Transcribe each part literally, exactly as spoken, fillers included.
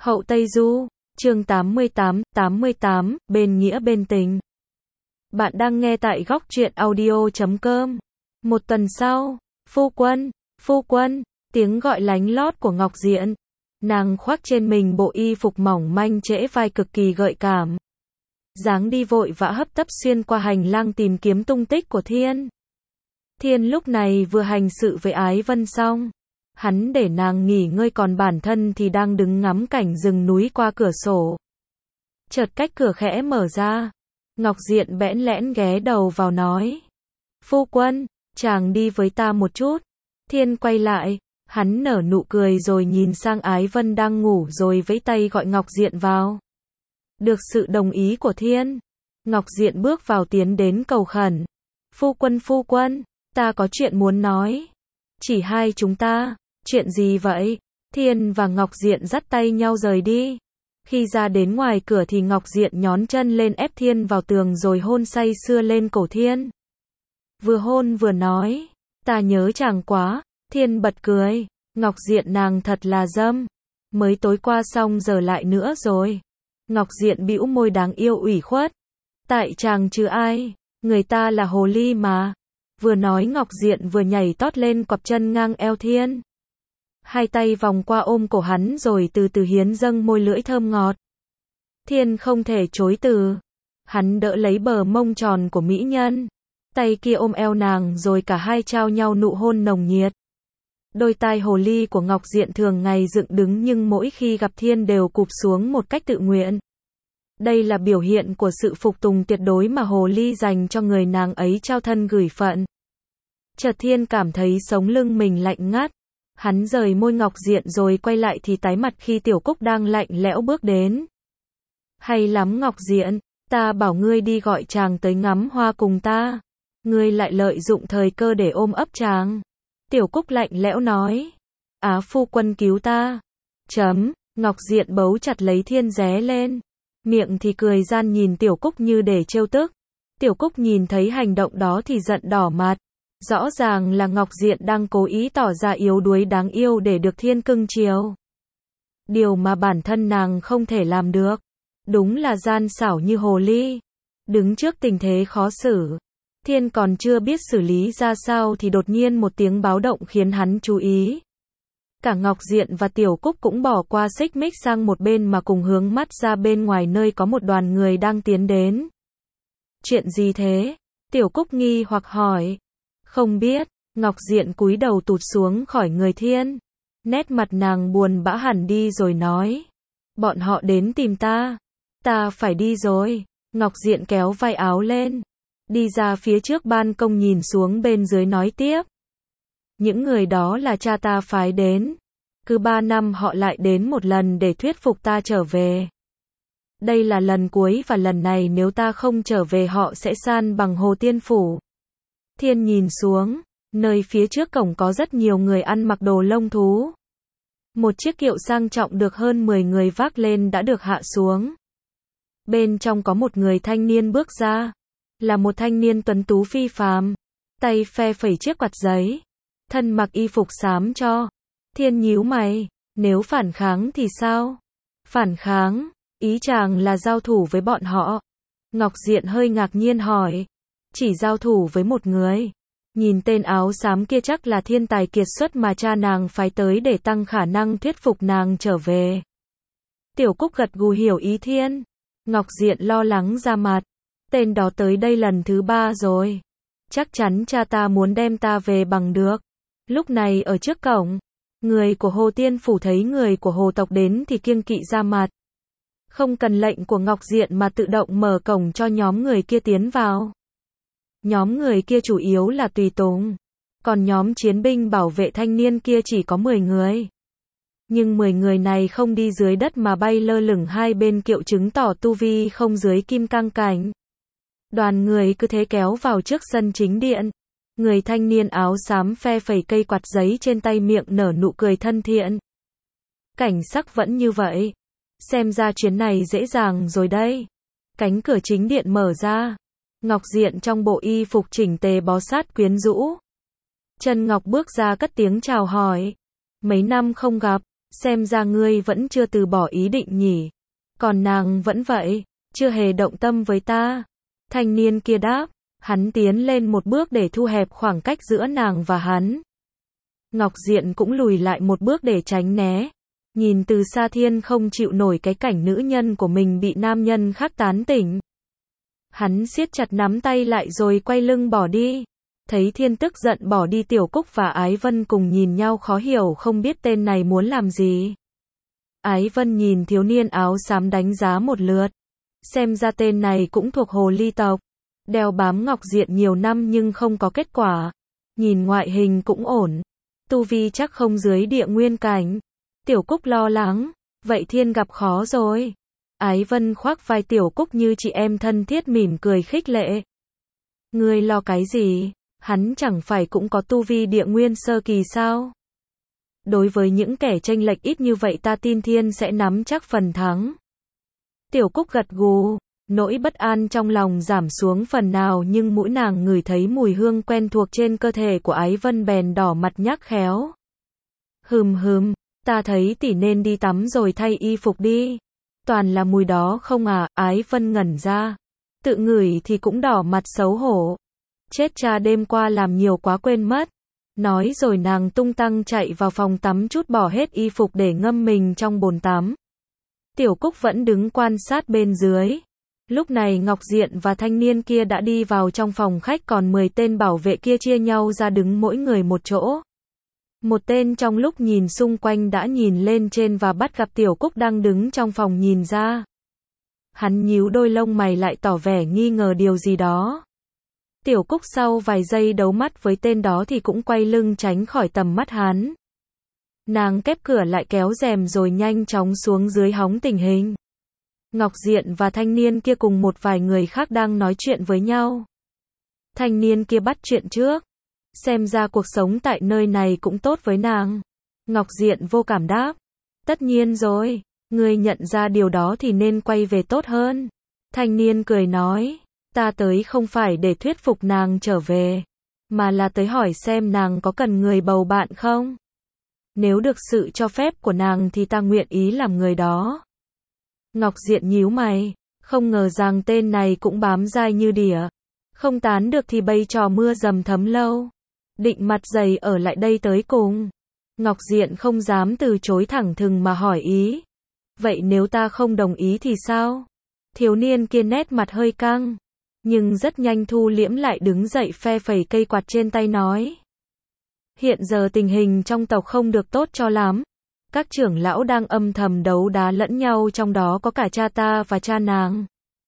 Hậu Tây Du, chương tám mươi tám, tám mươi tám, bên nghĩa bên tình. Bạn đang nghe tại góc truyện audio chấm com. Một tuần sau, phu quân, phu quân, tiếng gọi lánh lót của Ngọc Diện. Nàng khoác trên mình bộ y phục mỏng manh trễ vai cực kỳ gợi cảm. Dáng đi vội vã hấp tấp xuyên qua hành lang tìm kiếm tung tích của Thiên. Thiên lúc này vừa hành sự với Ái Vân xong. Hắn để nàng nghỉ ngơi còn bản thân thì đang đứng ngắm cảnh rừng núi qua cửa sổ. Chợt cách cửa khẽ mở ra. Ngọc Diện bẽn lẽn ghé đầu vào nói. Phu quân, chàng đi với ta một chút. Thiên quay lại, hắn nở nụ cười rồi nhìn sang Ái Vân đang ngủ rồi vẫy tay gọi Ngọc Diện vào. Được sự đồng ý của Thiên, Ngọc Diện bước vào tiến đến cầu khẩn. Phu quân phu quân, ta có chuyện muốn nói. Chỉ hai chúng ta. Chuyện gì vậy? Thiên và Ngọc Diện dắt tay nhau rời đi. Khi ra đến ngoài cửa thì Ngọc Diện nhón chân lên ép Thiên vào tường rồi hôn say sưa lên cổ Thiên. Vừa hôn vừa nói, ta nhớ chàng quá. Thiên bật cười, Ngọc Diện nàng thật là dâm. Mới tối qua xong giờ lại nữa rồi. Ngọc Diện bĩu môi đáng yêu ủy khuất. Tại chàng chứ ai, người ta là hồ ly mà. Vừa nói Ngọc Diện vừa nhảy tót lên quặp chân ngang eo Thiên. Hai tay vòng qua ôm cổ hắn rồi từ từ hiến dâng môi lưỡi thơm ngọt. Thiên không thể chối từ. Hắn đỡ lấy bờ mông tròn của mỹ nhân. Tay kia ôm eo nàng rồi cả hai trao nhau nụ hôn nồng nhiệt. Đôi tai hồ ly của Ngọc Diện thường ngày dựng đứng nhưng mỗi khi gặp Thiên đều cụp xuống một cách tự nguyện. Đây là biểu hiện của sự phục tùng tuyệt đối mà hồ ly dành cho người nàng ấy trao thân gửi phận. Chợt Thiên cảm thấy sống lưng mình lạnh ngắt. Hắn rời môi Ngọc Diện rồi quay lại thì tái mặt khi Tiểu Cúc đang lạnh lẽo bước đến. Hay lắm Ngọc Diện, ta bảo ngươi đi gọi chàng tới ngắm hoa cùng ta. Ngươi lại lợi dụng thời cơ để ôm ấp chàng. Tiểu Cúc lạnh lẽo nói. Á phu quân cứu ta. Chấm, Ngọc Diện bấu chặt lấy Thiên ré lên. Miệng thì cười gian nhìn Tiểu Cúc như để trêu tức. Tiểu Cúc nhìn thấy hành động đó thì giận đỏ mặt. Rõ ràng là Ngọc Diện đang cố ý tỏ ra yếu đuối đáng yêu để được Thiên cưng chiều. Điều mà bản thân nàng không thể làm được. Đúng là gian xảo như hồ ly. Đứng trước tình thế khó xử. Thiên còn chưa biết xử lý ra sao thì đột nhiên một tiếng báo động khiến hắn chú ý. Cả Ngọc Diện và Tiểu Cúc cũng bỏ qua xích mích sang một bên mà cùng hướng mắt ra bên ngoài nơi có một đoàn người đang tiến đến. Chuyện gì thế? Tiểu Cúc nghi hoặc hỏi. Không biết, Ngọc Diện cúi đầu tụt xuống khỏi người Thiên. Nét mặt nàng buồn bã hẳn đi rồi nói. Bọn họ đến tìm ta. Ta phải đi rồi. Ngọc Diện kéo vai áo lên. Đi ra phía trước ban công nhìn xuống bên dưới nói tiếp. Những người đó là cha ta phái đến. Cứ ba năm họ lại đến một lần để thuyết phục ta trở về. Đây là lần cuối và lần này nếu ta không trở về họ sẽ san bằng Hồ Tiên Phủ. Thiên nhìn xuống, nơi phía trước cổng có rất nhiều người ăn mặc đồ lông thú. Một chiếc kiệu sang trọng được hơn mười người vác lên đã được hạ xuống. Bên trong có một người thanh niên bước ra. Là một thanh niên tuấn tú phi phàm. Tay phe phẩy chiếc quạt giấy. Thân mặc y phục xám cho. Thiên nhíu mày, nếu phản kháng thì sao? Phản kháng, ý chàng là giao thủ với bọn họ. Ngọc Diện hơi ngạc nhiên hỏi. Chỉ giao thủ với một người. Nhìn tên áo xám kia chắc là thiên tài kiệt xuất mà cha nàng phái tới để tăng khả năng thuyết phục nàng trở về. Tiểu Cúc gật gù hiểu ý Thiên. Ngọc Diện lo lắng ra mặt. Tên đó tới đây lần thứ ba rồi. Chắc chắn cha ta muốn đem ta về bằng được. Lúc này ở trước cổng, người của Hồ Tiên Phủ thấy người của Hồ tộc đến thì kiêng kỵ ra mặt. Không cần lệnh của Ngọc Diện mà tự động mở cổng cho nhóm người kia tiến vào. Nhóm người kia chủ yếu là tùy tùng. Còn nhóm chiến binh bảo vệ thanh niên kia chỉ có mười người. Nhưng mười người này không đi dưới đất mà bay lơ lửng hai bên kiệu chứng tỏ tu vi không dưới kim cang cảnh. Đoàn người cứ thế kéo vào trước sân chính điện. Người thanh niên áo xám phe phẩy cây quạt giấy trên tay miệng nở nụ cười thân thiện. Cảnh sắc vẫn như vậy. Xem ra chuyến này dễ dàng rồi đây. Cánh cửa chính điện mở ra. Ngọc Diện trong bộ y phục chỉnh tề bó sát quyến rũ. Trân Ngọc bước ra cất tiếng chào hỏi. Mấy năm không gặp, xem ra ngươi vẫn chưa từ bỏ ý định nhỉ. Còn nàng vẫn vậy, chưa hề động tâm với ta. Thanh niên kia đáp, hắn tiến lên một bước để thu hẹp khoảng cách giữa nàng và hắn. Ngọc Diện cũng lùi lại một bước để tránh né. Nhìn từ xa Thiên không chịu nổi cái cảnh nữ nhân của mình bị nam nhân khác tán tỉnh. Hắn siết chặt nắm tay lại rồi quay lưng bỏ đi. Thấy Thiên tức giận bỏ đi, Tiểu Cúc và Ái Vân cùng nhìn nhau khó hiểu không biết tên này muốn làm gì. Ái Vân nhìn thiếu niên áo xám đánh giá một lượt. Xem ra tên này cũng thuộc hồ ly tộc. Đeo bám Ngọc Diện nhiều năm nhưng không có kết quả. Nhìn ngoại hình cũng ổn. Tu vi chắc không dưới địa nguyên cảnh. Tiểu Cúc lo lắng. Vậy Thiên gặp khó rồi. Ái Vân khoác vai Tiểu Cúc như chị em thân thiết mỉm cười khích lệ. Ngươi lo cái gì? Hắn chẳng phải cũng có tu vi địa nguyên sơ kỳ sao? Đối với những kẻ chênh lệch ít như vậy ta tin Thiên sẽ nắm chắc phần thắng. Tiểu Cúc gật gù, nỗi bất an trong lòng giảm xuống phần nào nhưng mũi nàng ngửi thấy mùi hương quen thuộc trên cơ thể của Ái Vân bèn đỏ mặt nhắc khéo. Hừm hừm, ta thấy tỷ nên đi tắm rồi thay y phục đi. Toàn là mùi đó không à? Ái Vân ngẩn ra. Tự ngửi thì cũng đỏ mặt xấu hổ. Chết cha, đêm qua làm nhiều quá quên mất. Nói rồi nàng tung tăng chạy vào phòng tắm trút bỏ hết y phục để ngâm mình trong bồn tắm. Tiểu Cúc vẫn đứng quan sát bên dưới. Lúc này Ngọc Diện và thanh niên kia đã đi vào trong phòng khách, còn mười tên bảo vệ kia chia nhau ra đứng mỗi người một chỗ. Một tên trong lúc nhìn xung quanh đã nhìn lên trên và bắt gặp Tiểu Cúc đang đứng trong phòng nhìn ra. Hắn nhíu đôi lông mày lại tỏ vẻ nghi ngờ điều gì đó. Tiểu Cúc sau vài giây đấu mắt với tên đó thì cũng quay lưng tránh khỏi tầm mắt hắn. Nàng khép cửa lại, kéo rèm rồi nhanh chóng xuống dưới hóng tình hình. Ngọc Diện và thanh niên kia cùng một vài người khác đang nói chuyện với nhau. Thanh niên kia bắt chuyện trước. Xem ra cuộc sống tại nơi này cũng tốt với nàng. Ngọc Diện vô cảm đáp. Tất nhiên rồi, ngươi nhận ra điều đó thì nên quay về tốt hơn. Thanh niên cười nói. Ta tới không phải để thuyết phục nàng trở về, mà là tới hỏi xem nàng có cần người bầu bạn không? Nếu được sự cho phép của nàng thì ta nguyện ý làm người đó. Ngọc Diện nhíu mày, không ngờ rằng tên này cũng bám dai như đỉa. Không tán được thì bày trò mưa dầm thấm lâu. Định mặt dày ở lại đây tới cùng. Ngọc Diện không dám từ chối, thẳng thừng mà hỏi ý. Vậy nếu ta không đồng ý thì sao? Thiếu niên kia nét mặt hơi căng, nhưng rất nhanh thu liễm lại, đứng dậy phe phẩy cây quạt trên tay nói. Hiện giờ tình hình trong tộc không được tốt cho lắm. Các trưởng lão đang âm thầm đấu đá lẫn nhau, trong đó có cả cha ta và cha nàng.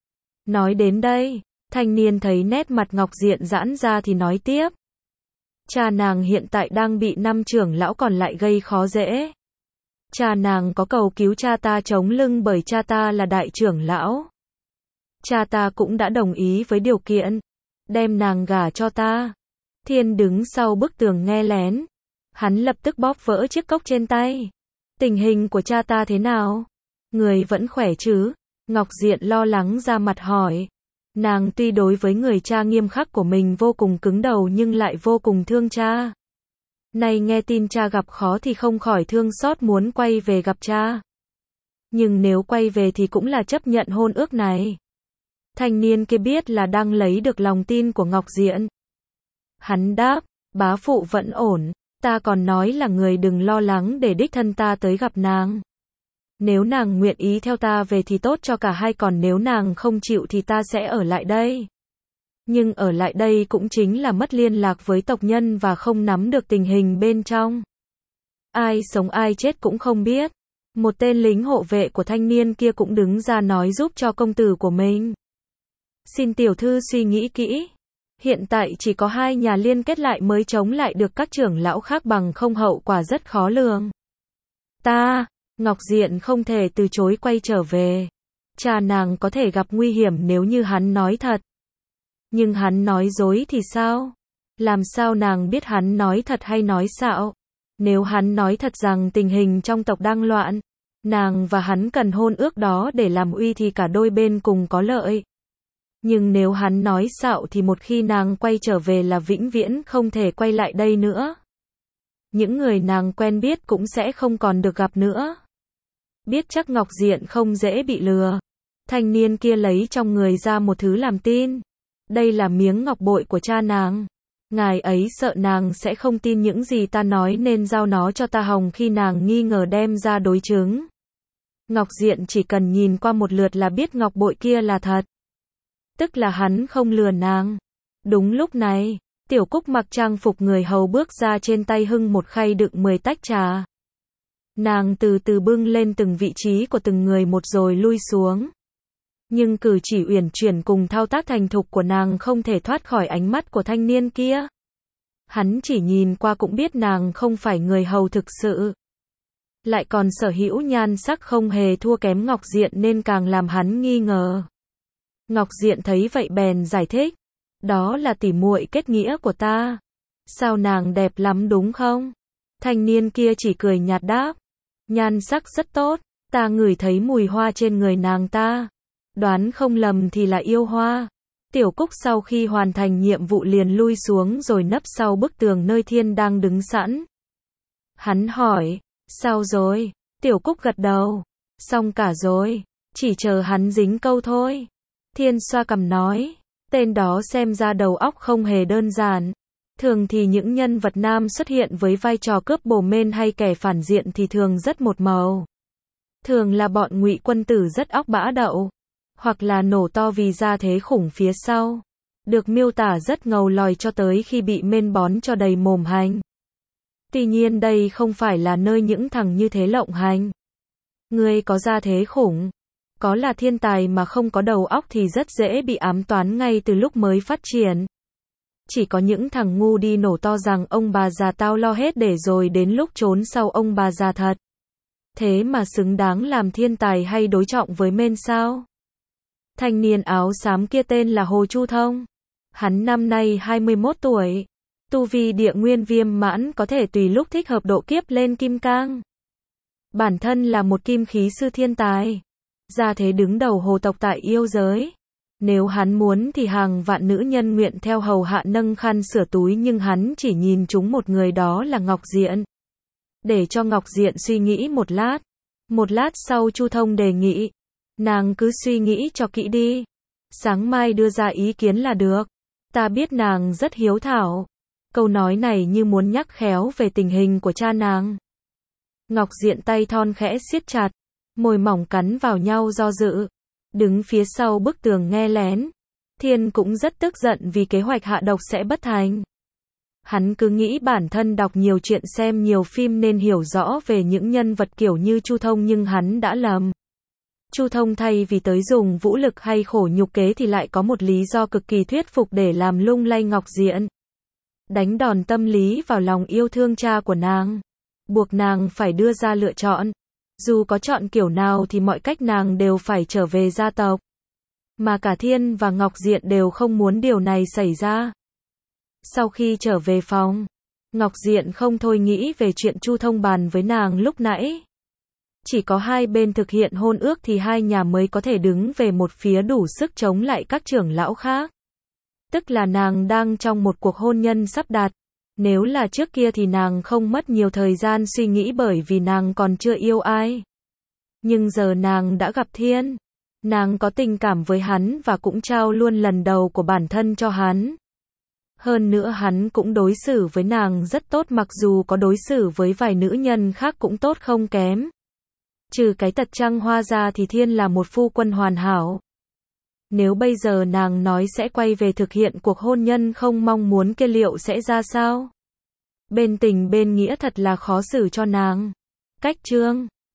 Nói đến đây, thanh niên thấy nét mặt Ngọc Diện giãn ra thì nói tiếp. Cha nàng hiện tại đang bị năm trưởng lão còn lại gây khó dễ. Cha nàng có cầu cứu cha ta chống lưng bởi cha ta là đại trưởng lão. Cha ta cũng đã đồng ý với điều kiện, đem nàng gả cho ta. Thiên đứng sau bức tường nghe lén. Hắn lập tức bóp vỡ chiếc cốc trên tay. Tình hình của cha ta thế nào? Người vẫn khỏe chứ? Ngọc Diện lo lắng ra mặt hỏi. Nàng tuy đối với người cha nghiêm khắc của mình vô cùng cứng đầu nhưng lại vô cùng thương cha. Nay nghe tin cha gặp khó thì không khỏi thương xót, muốn quay về gặp cha. Nhưng nếu quay về thì cũng là chấp nhận hôn ước này. Thanh niên kia biết là đang lấy được lòng tin của Ngọc Diện. Hắn đáp, bá phụ vẫn ổn, ta còn nói là người đừng lo lắng để đích thân ta tới gặp nàng. Nếu nàng nguyện ý theo ta về thì tốt cho cả hai, còn nếu nàng không chịu thì ta sẽ ở lại đây. Nhưng ở lại đây cũng chính là mất liên lạc với tộc nhân và không nắm được tình hình bên trong. Ai sống ai chết cũng không biết. Một tên lính hộ vệ của thanh niên kia cũng đứng ra nói giúp cho công tử của mình. Xin tiểu thư suy nghĩ kỹ. Hiện tại chỉ có hai nhà liên kết lại mới chống lại được các trưởng lão khác, bằng không hậu quả rất khó lường. Ta, Ngọc Diện không thể từ chối quay trở về. Cha nàng có thể gặp nguy hiểm nếu như hắn nói thật. Nhưng hắn nói dối thì sao? Làm sao nàng biết hắn nói thật hay nói xạo? Nếu hắn nói thật rằng tình hình trong tộc đang loạn, nàng và hắn cần hôn ước đó để làm uy thì cả đôi bên cùng có lợi. Nhưng nếu hắn nói xạo thì một khi nàng quay trở về là vĩnh viễn không thể quay lại đây nữa. những người nàng quen biết cũng sẽ không còn được gặp nữa. Biết chắc Ngọc Diện không dễ bị lừa. Thanh niên kia lấy trong người ra một thứ làm tin. Đây là miếng ngọc bội của cha nàng. Ngài ấy sợ nàng sẽ không tin những gì ta nói nên giao nó cho ta hòng khi nàng nghi ngờ đem ra đối chứng. Ngọc Diện chỉ cần nhìn qua một lượt là biết ngọc bội kia là thật. Tức là hắn không lừa nàng. Đúng lúc này, Tiểu Cúc mặc trang phục người hầu bước ra, trên tay hưng một khay đựng mười tách trà. Nàng từ từ bưng lên từng vị trí của từng người một rồi lui xuống. Nhưng cử chỉ uyển chuyển cùng thao tác thành thục của nàng không thể thoát khỏi ánh mắt của thanh niên kia. Hắn chỉ nhìn qua cũng biết nàng không phải người hầu thực sự. Lại còn sở hữu nhan sắc không hề thua kém Ngọc Diện nên càng làm hắn nghi ngờ. Ngọc Diện thấy vậy bèn giải thích. Đó là tỉ muội kết nghĩa của ta. Sao nàng đẹp lắm đúng không? Thanh niên kia chỉ cười nhạt đáp. Nhan sắc rất tốt, ta ngửi thấy mùi hoa trên người nàng ta. Đoán không lầm thì là yêu hoa. Tiểu Cúc sau khi hoàn thành nhiệm vụ liền lui xuống rồi nấp sau bức tường nơi Thiên đang đứng sẵn. Hắn hỏi, sao rồi? Tiểu Cúc gật đầu. Xong cả rồi, chỉ chờ hắn dính câu thôi. Thiên xoa cằm nói, tên đó xem ra đầu óc không hề đơn giản. Thường thì những nhân vật nam xuất hiện với vai trò cướp bồ mên hay kẻ phản diện thì thường rất một màu. Thường là bọn ngụy quân tử rất óc bã đậu. Hoặc là nổ to vì ra thế khủng phía sau. Được miêu tả rất ngầu lòi cho tới khi bị mên bón cho đầy mồm hành. Tuy nhiên đây không phải là nơi những thằng như thế lộng hành. Người có ra thế khủng, có là thiên tài mà không có đầu óc thì rất dễ bị ám toán ngay từ lúc mới phát triển. Chỉ có những thằng ngu đi nổ to rằng ông bà già tao lo hết để rồi đến lúc trốn sau ông bà già thật. Thế mà xứng đáng làm thiên tài hay đối trọng với mên sao? Thanh niên áo xám kia tên là Hồ Chu Thông. Hắn năm nay hai mươi mốt tuổi. Tu vi địa nguyên viêm mãn, có thể tùy lúc thích hợp độ kiếp lên kim cang. Bản thân là một kim khí sư thiên tài. Ra thế đứng đầu hồ tộc tại yêu giới. Nếu hắn muốn thì hàng vạn nữ nhân nguyện theo hầu hạ nâng khăn sửa túi, nhưng hắn chỉ nhìn trúng một người, đó là Ngọc Diện. Để cho Ngọc Diện suy nghĩ một lát. Một lát sau Chu Thông đề nghị. Nàng cứ suy nghĩ cho kỹ đi. Sáng mai đưa ra ý kiến là được. Ta biết nàng rất hiếu thảo. Câu nói này như muốn nhắc khéo về tình hình của cha nàng. Ngọc Diện tay thon khẽ siết chặt. Môi mỏng cắn vào nhau do dự. Đứng phía sau bức tường nghe lén. Thiên cũng rất tức giận vì kế hoạch hạ độc sẽ bất thành. Hắn cứ nghĩ bản thân đọc nhiều chuyện xem nhiều phim nên hiểu rõ về những nhân vật kiểu như Chu Thông, nhưng hắn đã lầm. Chu Thông thay vì tới dùng vũ lực hay khổ nhục kế thì lại có một lý do cực kỳ thuyết phục để làm lung lay Ngọc Diện. Đánh đòn tâm lý vào lòng yêu thương cha của nàng. Buộc nàng phải đưa ra lựa chọn. Dù có chọn kiểu nào thì mọi cách nàng đều phải trở về gia tộc. Mà cả Thiên và Ngọc Diện đều không muốn điều này xảy ra. Sau khi trở về phòng, Ngọc Diện không thôi nghĩ về chuyện Chu Thông bàn với nàng lúc nãy. Chỉ có hai bên thực hiện hôn ước thì hai nhà mới có thể đứng về một phía đủ sức chống lại các trưởng lão khác. Tức là nàng đang trong một cuộc hôn nhân sắp đặt. Nếu là trước kia thì nàng không mất nhiều thời gian suy nghĩ bởi vì nàng còn chưa yêu ai. Nhưng giờ nàng đã gặp Thiên. Nàng có tình cảm với hắn và cũng trao luôn lần đầu của bản thân cho hắn. Hơn nữa hắn cũng đối xử với nàng rất tốt, mặc dù có đối xử với vài nữ nhân khác cũng tốt không kém. Trừ cái tật trăng hoa ra thì Thiên là một phu quân hoàn hảo. Nếu bây giờ nàng nói sẽ quay về thực hiện cuộc hôn nhân không mong muốn kia, liệu sẽ ra sao? Bên tình bên nghĩa thật là khó xử cho nàng. Cách chương